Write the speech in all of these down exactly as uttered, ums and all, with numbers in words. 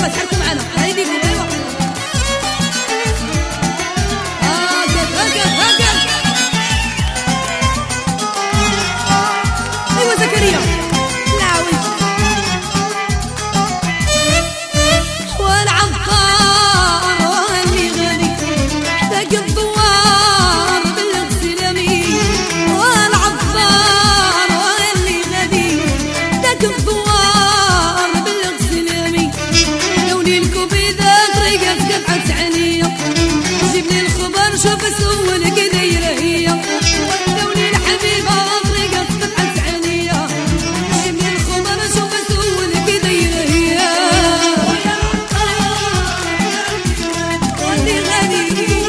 ايوا تحركوا معنا هايديكم ايوا هاكا هاكا هاكا ايوا زكريا لاوي والعطار اللي غادي تاك الضوار بالغسلامي والعطار اللي غادي تاك الضوار بالغسلامي لوني الكوبيدة طريقة قطعت عليا جيبني الخبر شوف سول كي دايرة هي لوني الحبيبة طريقة قطعت عليا جيبني الخبر شوف سول كي دايرة هي واللي غادي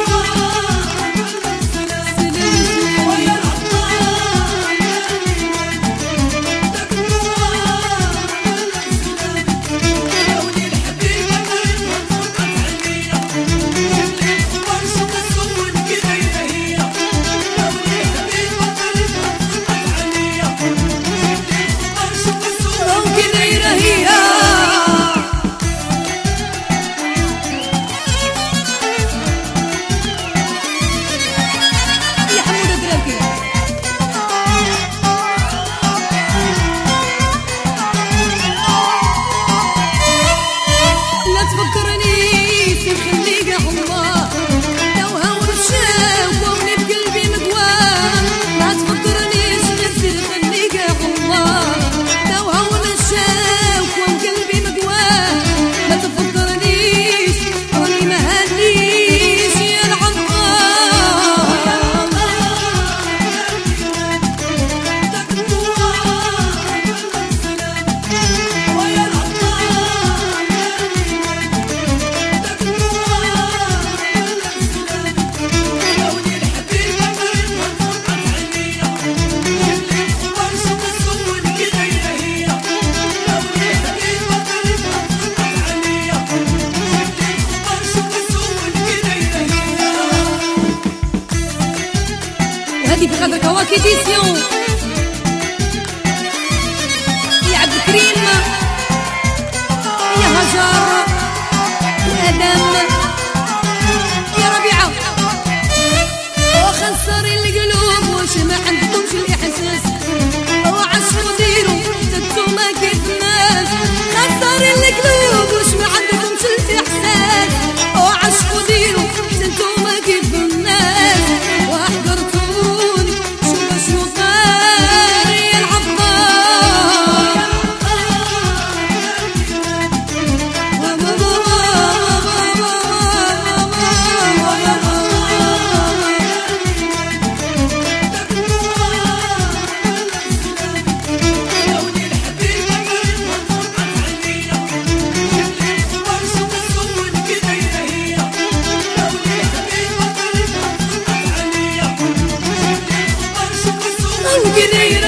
هذه في غدا كواكي ديسيون يا عبد الكريم يا هجر وادم يا ربيعه وخسر القلوب واش ما عندكمش الاحساس وعشروا ديروا تنتوما كيف الناس خسر القلوب واش ما عندكمش الاحساس وعشروا ديروا تنتوما كيف الناس وحضرتوا Get